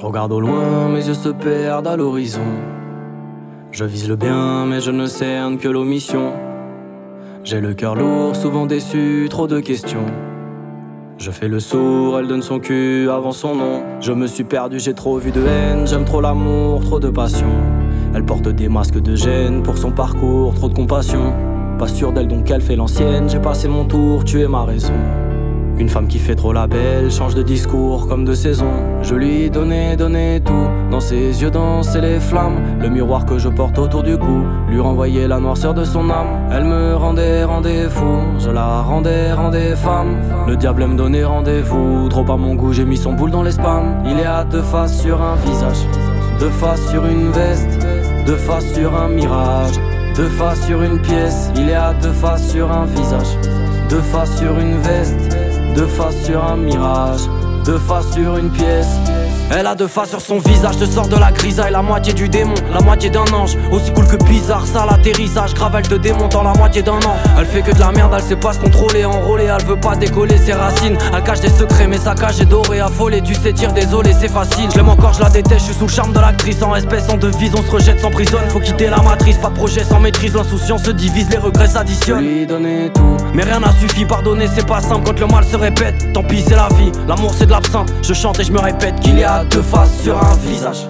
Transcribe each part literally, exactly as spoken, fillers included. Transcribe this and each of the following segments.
Je regarde au loin, mes yeux se perdent à l'horizon. Je vise le bien, mais je ne cerne que l'omission. J'ai le cœur lourd, souvent déçu, trop de questions. Je fais le sourd, elle donne son cul avant son nom. Je me suis perdu, j'ai trop vu de haine. J'aime trop l'amour, trop de passion. Elle porte des masques de gêne pour son parcours, trop de compassion. Pas sûr d'elle donc elle fait l'ancienne. J'ai passé mon tour, tu es ma raison. Une femme qui fait trop la belle, change de discours comme de saison. Je lui donnais, donnais tout, dans ses yeux dansaient les flammes. Le miroir que je porte autour du cou, lui renvoyait la noirceur de son âme. Elle me rendait, rendait fou, je la rendais, rendais femme. Le diable me donnait rendez-vous, trop à mon goût j'ai mis son boule dans les spams. Il est à deux faces sur un visage, deux faces sur une veste, deux faces sur un mirage, deux faces sur une pièce. Il est à deux faces sur un visage, deux faces sur une veste, deux faces sur un mirage, deux faces sur une pièce. Elle a deux faces sur son visage, te sort de la grisaille, la moitié du démon, la moitié d'un ange. Aussi cool que bizarre, ça l'atterrissage, grave elle te démonte en la moitié d'un an. Elle fait que de la merde, elle sait pas se contrôler, enrôler, elle veut pas décoller ses racines. Elle cache des secrets, mais sa cage est dorée, affolée. Tu sais dire désolé, c'est facile. Je l'aime encore, je la déteste, je suis sous le charme de l'actrice. En espèce, en devise, on se rejette, s'emprisonne. Faut quitter la matrice, pas de projet sans maîtrise. L'insouciance se divise, les regrets s'additionnent. Lui donner tout, mais rien n'a suffi, pardonner c'est pas simple quand le mal se répète. Tant pis c'est la vie, l'amour c'est de l'absinthe. Je chante et je me répète qu'il y a deux faces sur un visage,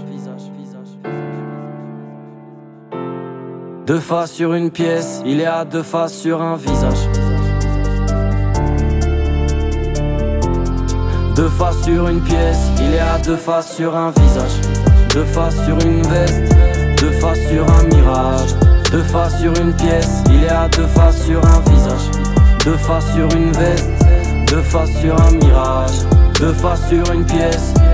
deux faces sur une pièce. Il est à deux faces sur un visage, deux faces sur une pièce. Il est à deux faces sur un visage, deux faces sur une veste, deux faces sur un mirage, deux faces sur une pièce. Il est à deux faces sur un visage, deux faces sur une veste, deux faces sur un mirage, deux faces sur une pièce.